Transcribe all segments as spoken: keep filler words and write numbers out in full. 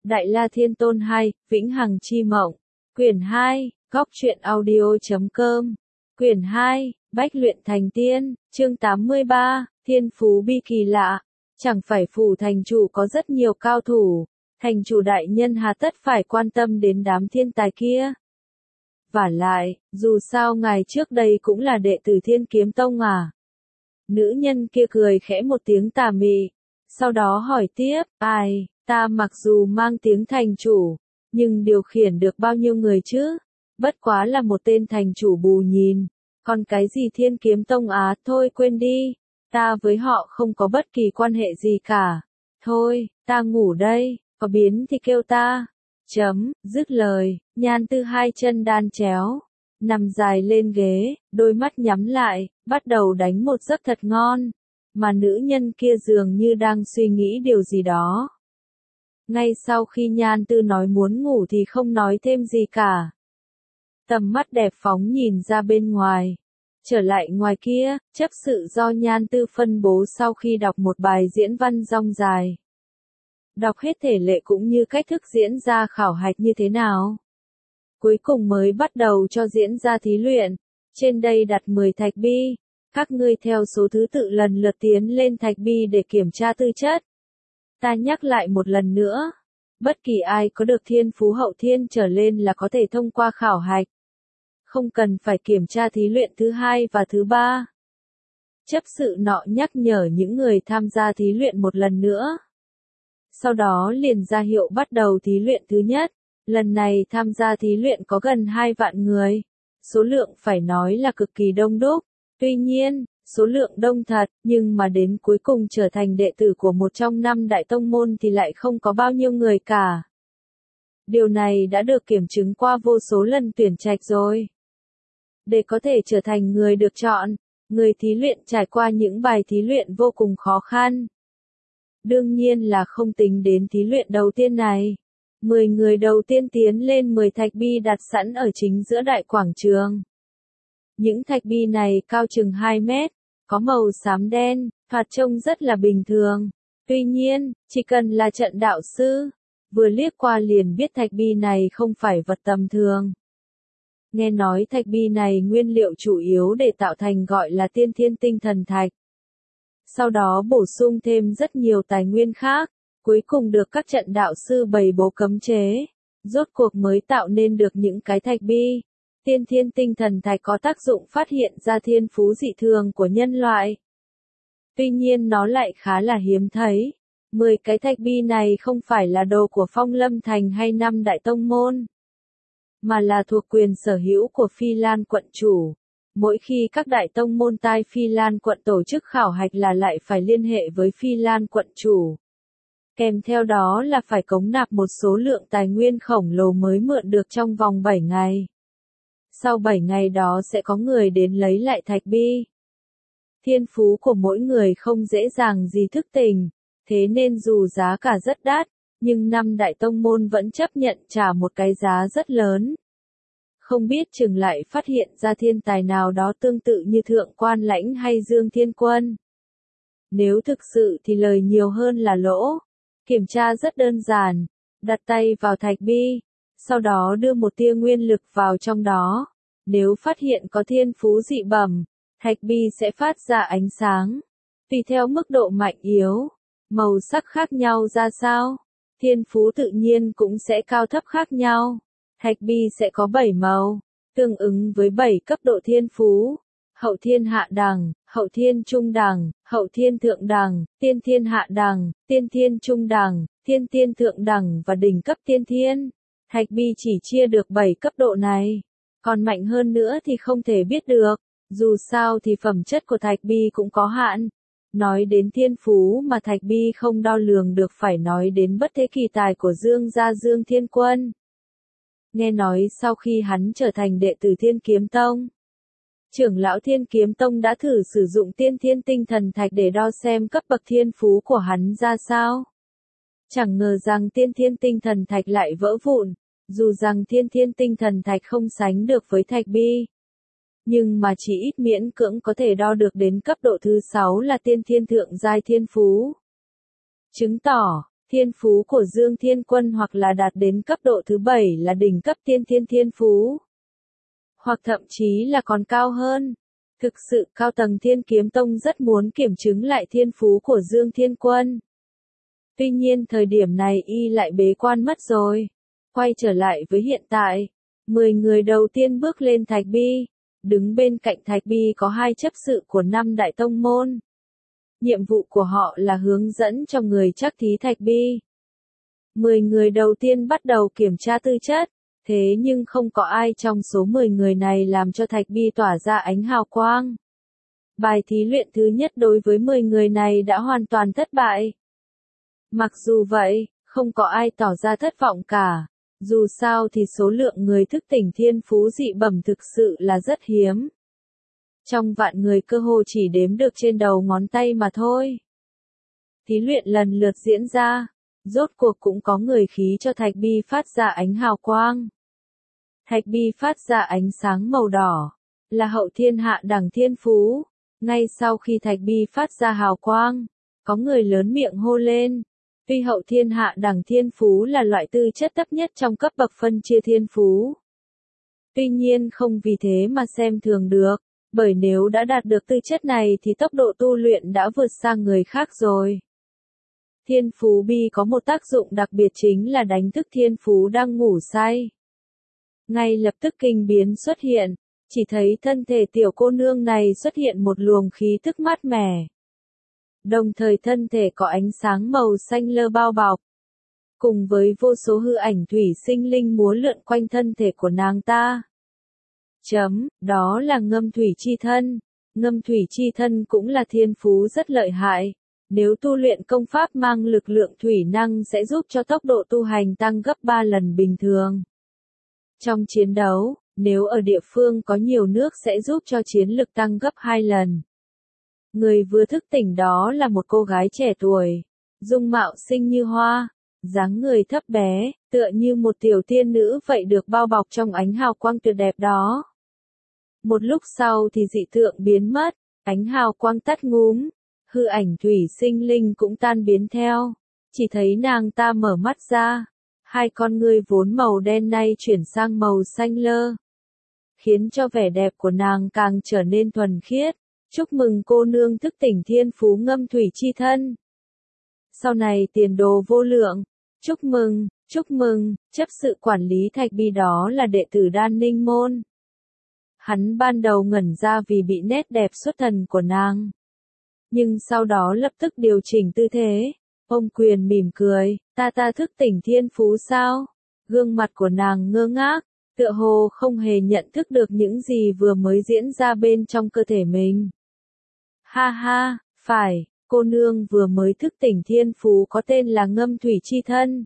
Đại La Thiên Tôn hai, Vĩnh Hằng Chi Mộng. Quyển hai, góc truyện audio chấm com. Quyển hai, Bách luyện thành tiên, chương tám mươi ba, Thiên phú bi kỳ lạ. Chẳng phải phủ thành chủ có rất nhiều cao thủ, thành chủ đại nhân hà tất phải quan tâm đến đám thiên tài kia. Vả lại, dù sao ngày trước đây cũng là đệ tử Thiên Kiếm Tông à. Nữ nhân kia cười khẽ một tiếng tà mị, sau đó hỏi tiếp, ai, ta mặc dù mang tiếng thành chủ, nhưng điều khiển được bao nhiêu người chứ? Bất quá là một tên thành chủ bù nhìn, còn cái gì Thiên Kiếm Tông á, thôi quên đi, ta với họ không có bất kỳ quan hệ gì cả. Thôi, ta ngủ đây, có biến thì kêu ta. Chấm, dứt lời, Nhan Tư hai chân đan chéo, nằm dài lên ghế, đôi mắt nhắm lại, bắt đầu đánh một giấc thật ngon, mà nữ nhân kia dường như đang suy nghĩ điều gì đó. Ngay sau khi Nhan Tư nói muốn ngủ thì không nói thêm gì cả. Tầm mắt đẹp phóng nhìn ra bên ngoài. Trở lại ngoài kia, chấp sự do Nhan Tư phân bố sau khi đọc một bài diễn văn dong dài. Đọc hết thể lệ cũng như cách thức diễn ra khảo hạch như thế nào. Cuối cùng mới bắt đầu cho diễn ra thí luyện. Trên đây đặt mười thạch bi. Các ngươi theo số thứ tự lần lượt tiến lên thạch bi để kiểm tra tư chất. Ta nhắc lại một lần nữa. Bất kỳ ai có được thiên phú hậu thiên trở lên là có thể thông qua khảo hạch. Không cần phải kiểm tra thí luyện thứ hai và thứ ba. Chấp sự nọ nhắc nhở những người tham gia thí luyện một lần nữa. Sau đó liền ra hiệu bắt đầu thí luyện thứ nhất. Lần này tham gia thí luyện có gần hai vạn người. Số lượng phải nói là cực kỳ đông đúc. Tuy nhiên, số lượng đông thật, nhưng mà đến cuối cùng trở thành đệ tử của một trong năm đại tông môn thì lại không có bao nhiêu người cả. Điều này đã được kiểm chứng qua vô số lần tuyển trạch rồi. Để có thể trở thành người được chọn, người thí luyện trải qua những bài thí luyện vô cùng khó khăn. Đương nhiên là không tính đến thí luyện đầu tiên này. mười người đầu tiên tiến lên mười thạch bi đặt sẵn ở chính giữa đại quảng trường. Những thạch bi này cao chừng hai mét, có màu xám đen, thoạt trông rất là bình thường. Tuy nhiên, chỉ cần là trận đạo sư, vừa liếc qua liền biết thạch bi này không phải vật tầm thường. Nghe nói thạch bi này nguyên liệu chủ yếu để tạo thành gọi là tiên thiên tinh thần thạch. Sau đó bổ sung thêm rất nhiều tài nguyên khác, cuối cùng được các trận đạo sư bày bố cấm chế, rốt cuộc mới tạo nên được những cái thạch bi. Tiên thiên tinh thần thạch có tác dụng phát hiện ra thiên phú dị thường của nhân loại. Tuy nhiên nó lại khá là hiếm thấy. mười cái thạch bi này không phải là đồ của Phong Lâm Thành hay năm đại tông môn, mà là thuộc quyền sở hữu của Phi Lan quận chủ. Mỗi khi các đại tông môn tai Phi Lan quận tổ chức khảo hạch là lại phải liên hệ với Phi Lan quận chủ. Kèm theo đó là phải cống nạp một số lượng tài nguyên khổng lồ mới mượn được trong vòng bảy ngày. Sau bảy ngày đó sẽ có người đến lấy lại thạch bi. Thiên phú của mỗi người không dễ dàng gì thức tỉnh, thế nên dù giá cả rất đắt, nhưng năm đại tông môn vẫn chấp nhận trả một cái giá rất lớn. Không biết chừng lại phát hiện ra thiên tài nào đó tương tự như Thượng Quan Lãnh hay Dương Thiên Quân. Nếu thực sự thì lời nhiều hơn là lỗ. Kiểm tra rất đơn giản, đặt tay vào thạch bi, sau đó đưa một tia nguyên lực vào trong đó. Nếu phát hiện có thiên phú dị bẩm, thạch bi sẽ phát ra ánh sáng. Tùy theo mức độ mạnh yếu, màu sắc khác nhau ra sao, thiên phú tự nhiên cũng sẽ cao thấp khác nhau. Thạch bi sẽ có bảy màu, tương ứng với bảy cấp độ thiên phú. Hậu thiên hạ đẳng, hậu thiên trung đẳng, hậu thiên thượng đẳng, tiên thiên hạ đẳng, tiên thiên trung đẳng, thiên thiên thượng đẳng và đỉnh cấp tiên thiên. Thạch bi chỉ chia được bảy cấp độ này. Còn mạnh hơn nữa thì không thể biết được. Dù sao thì phẩm chất của thạch bi cũng có hạn. Nói đến thiên phú mà thạch bi không đo lường được phải nói đến bất thế kỳ tài của Dương gia Dương Thiên Quân. Nghe nói sau khi hắn trở thành đệ tử Thiên Kiếm Tông, trưởng lão Thiên Kiếm Tông đã thử sử dụng tiên thiên tinh thần thạch để đo xem cấp bậc thiên phú của hắn ra sao. Chẳng ngờ rằng tiên thiên tinh thần thạch lại vỡ vụn, dù rằng tiên thiên tinh thần thạch không sánh được với thạch bi. Nhưng mà chỉ ít miễn cưỡng có thể đo được đến cấp độ thứ sáu là tiên thiên thượng giai thiên phú. Chứng tỏ, Thiên phú của Dương Thiên Quân hoặc là đạt đến cấp độ thứ bảy là đỉnh cấp tiên thiên thiên phú, hoặc thậm chí là còn cao hơn. Thực sự cao tầng Thiên Kiếm Tông rất muốn kiểm chứng lại thiên phú của Dương Thiên Quân. Tuy nhiên thời điểm này y lại bế quan mất rồi. Quay trở lại với hiện tại, mười người đầu tiên bước lên Thạch Bi, đứng bên cạnh Thạch Bi có hai chấp sự của năm đại tông môn. Nhiệm vụ của họ là hướng dẫn cho người trắc thí Thạch Bi. mười người đầu tiên bắt đầu kiểm tra tư chất, thế nhưng không có ai trong số mười người này làm cho Thạch Bi tỏa ra ánh hào quang. Bài thí luyện thứ nhất đối với mười người này đã hoàn toàn thất bại. Mặc dù vậy, không có ai tỏ ra thất vọng cả. Dù sao thì số lượng người thức tỉnh thiên phú dị bẩm thực sự là rất hiếm. Trong vạn người cơ hồ chỉ đếm được trên đầu ngón tay mà thôi. Thí luyện lần lượt diễn ra, rốt cuộc cũng có người khí cho Thạch Bi phát ra ánh hào quang. Thạch Bi phát ra ánh sáng màu đỏ, là hậu thiên hạ đẳng thiên phú. Ngay sau khi Thạch Bi phát ra hào quang, có người lớn miệng hô lên. Tuy hậu thiên hạ đẳng thiên phú là loại tư chất thấp nhất trong cấp bậc phân chia thiên phú. Tuy nhiên không vì thế mà xem thường được, bởi nếu đã đạt được tư chất này thì tốc độ tu luyện đã vượt sang người khác rồi. Thiên phú bi có một tác dụng đặc biệt chính là đánh thức thiên phú đang ngủ say. Ngay lập tức kinh biến xuất hiện, chỉ thấy thân thể tiểu cô nương này xuất hiện một luồng khí thức mát mẻ. Đồng thời thân thể có ánh sáng màu xanh lơ bao bọc. Cùng với vô số hư ảnh thủy sinh linh múa lượn quanh thân thể của nàng ta. Chấm, đó là ngâm thủy chi thân. Ngâm thủy chi thân cũng là thiên phú rất lợi hại. Nếu tu luyện công pháp mang lực lượng thủy năng sẽ giúp cho tốc độ tu hành tăng gấp ba lần bình thường. Trong chiến đấu, nếu ở địa phương có nhiều nước sẽ giúp cho chiến lực tăng gấp hai lần. Người vừa thức tỉnh đó là một cô gái trẻ tuổi, dung mạo xinh như hoa, dáng người thấp bé, tựa như một tiểu tiên nữ vậy được bao bọc trong ánh hào quang tuyệt đẹp đó. Một lúc sau thì dị tượng biến mất, ánh hào quang tắt ngúm, hư ảnh thủy sinh linh cũng tan biến theo, chỉ thấy nàng ta mở mắt ra, hai con ngươi vốn màu đen nay chuyển sang màu xanh lơ, khiến cho vẻ đẹp của nàng càng trở nên thuần khiết. Chúc mừng cô nương thức tỉnh thiên phú ngâm thủy chi thân. Sau này tiền đồ vô lượng. Chúc mừng, chúc mừng, chấp sự quản lý Thạch Bi đó là đệ tử Đan Ninh Môn. Hắn ban đầu ngẩn ra vì bị nét đẹp xuất thần của nàng. Nhưng sau đó lập tức điều chỉnh tư thế. Ông Quyền mỉm cười, ta ta thức tỉnh thiên phú sao? Gương mặt của nàng ngơ ngác, tựa hồ không hề nhận thức được những gì vừa mới diễn ra bên trong cơ thể mình. Ha ha, phải, cô nương vừa mới thức tỉnh thiên phú có tên là ngâm thủy chi thân.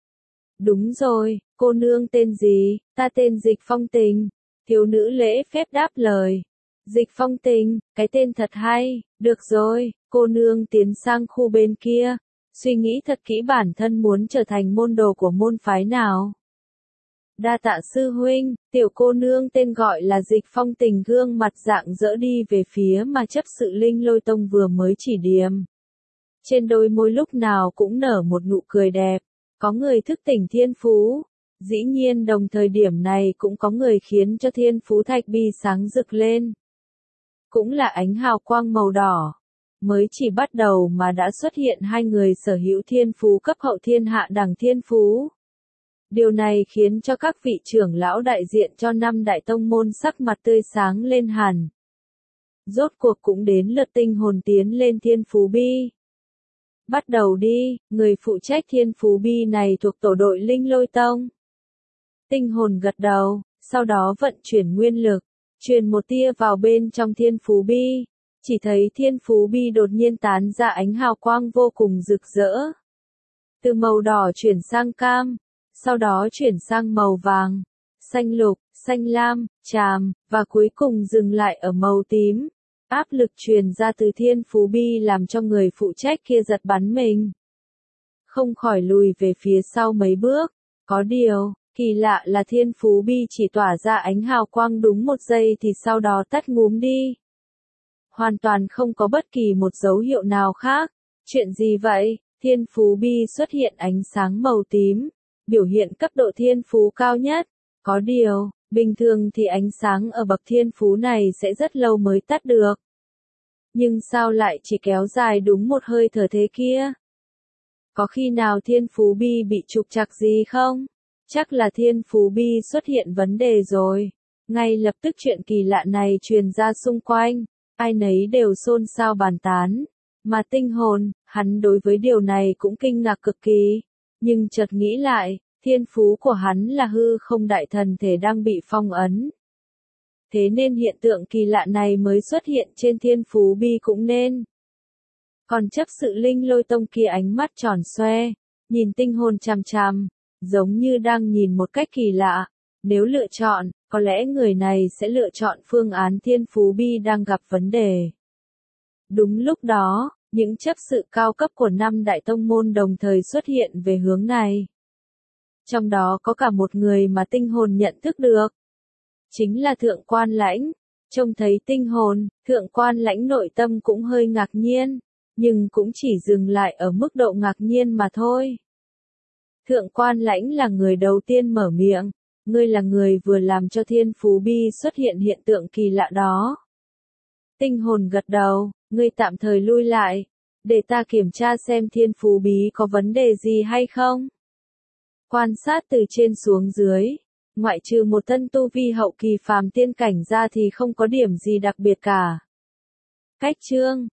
Đúng rồi, cô nương tên gì? Ta tên Dịch Phong Tình. Thiếu nữ lễ phép đáp lời. Dịch Phong Tình, cái tên thật hay, được rồi, cô nương tiến sang khu bên kia, suy nghĩ thật kỹ bản thân muốn trở thành môn đồ của môn phái nào. Đa tạ sư huynh, tiểu cô nương tên gọi là Dịch Phong Tình gương mặt rạng rỡ đi về phía mà chấp sự Linh Lôi Tông vừa mới chỉ điểm. Trên đôi môi lúc nào cũng nở một nụ cười đẹp, có người thức tỉnh thiên phú, dĩ nhiên đồng thời điểm này cũng có người khiến cho thiên phú Thạch Bi sáng rực lên. Cũng là ánh hào quang màu đỏ, mới chỉ bắt đầu mà đã xuất hiện hai người sở hữu thiên phú cấp hậu thiên hạ đẳng thiên phú. Điều này khiến cho các vị trưởng lão đại diện cho năm đại tông môn sắc mặt tươi sáng lên hẳn. Rốt cuộc cũng đến lượt tinh hồn tiến lên thiên phú bi. Bắt đầu đi, người phụ trách thiên phú bi này thuộc tổ đội Linh Lôi Tông. Tinh hồn gật đầu, sau đó vận chuyển nguyên lực, truyền một tia vào bên trong thiên phú bi. Chỉ thấy thiên phú bi đột nhiên tán ra ánh hào quang vô cùng rực rỡ. Từ màu đỏ chuyển sang cam, sau đó chuyển sang màu vàng, xanh lục, xanh lam, tràm, và cuối cùng dừng lại ở màu tím. Áp lực truyền ra từ thiên phú bi làm cho người phụ trách kia giật bắn mình. Không khỏi lùi về phía sau mấy bước. Có điều, kỳ lạ là thiên phú bi chỉ tỏa ra ánh hào quang đúng một giây thì sau đó tắt ngúm đi. Hoàn toàn không có bất kỳ một dấu hiệu nào khác. Chuyện gì vậy? Thiên phú bi xuất hiện ánh sáng màu tím, biểu hiện cấp độ thiên phú cao nhất. Có điều, bình thường thì ánh sáng ở bậc thiên phú này sẽ rất lâu mới tắt được. Nhưng sao lại chỉ kéo dài đúng một hơi thở thế kia? Có khi nào thiên phú bi bị trục trặc gì không? Chắc là thiên phú bi xuất hiện vấn đề rồi. Ngay lập tức chuyện kỳ lạ này truyền ra xung quanh, ai nấy đều xôn xao bàn tán. Mà tinh hồn, hắn đối với điều này cũng kinh ngạc cực kỳ. Nhưng chợt nghĩ lại, thiên phú của hắn là hư không đại thần thể đang bị phong ấn. Thế nên hiện tượng kỳ lạ này mới xuất hiện trên thiên phú bi cũng nên. Còn chấp sự linh lôi tông kia ánh mắt tròn xoe, nhìn tinh hồn chằm chằm, giống như đang nhìn một cách kỳ lạ. Nếu lựa chọn, có lẽ người này sẽ lựa chọn phương án thiên phú bi đang gặp vấn đề. Đúng lúc đó, những chấp sự cao cấp của năm đại tông môn đồng thời xuất hiện về hướng này. Trong đó có cả một người mà tinh hồn nhận thức được. Chính là Thượng Quan Lãnh. Trông thấy tinh hồn, Thượng Quan Lãnh nội tâm cũng hơi ngạc nhiên, nhưng cũng chỉ dừng lại ở mức độ ngạc nhiên mà thôi. Thượng Quan Lãnh là người đầu tiên mở miệng, ngươi là người vừa làm cho thiên phú bi xuất hiện hiện tượng kỳ lạ đó. Tinh hồn gật đầu, ngươi tạm thời lui lại, để ta kiểm tra xem thiên phú bí có vấn đề gì hay không. Quan sát từ trên xuống dưới, ngoại trừ một thân tu vi hậu kỳ phàm tiên cảnh ra thì không có điểm gì đặc biệt cả. Cách chương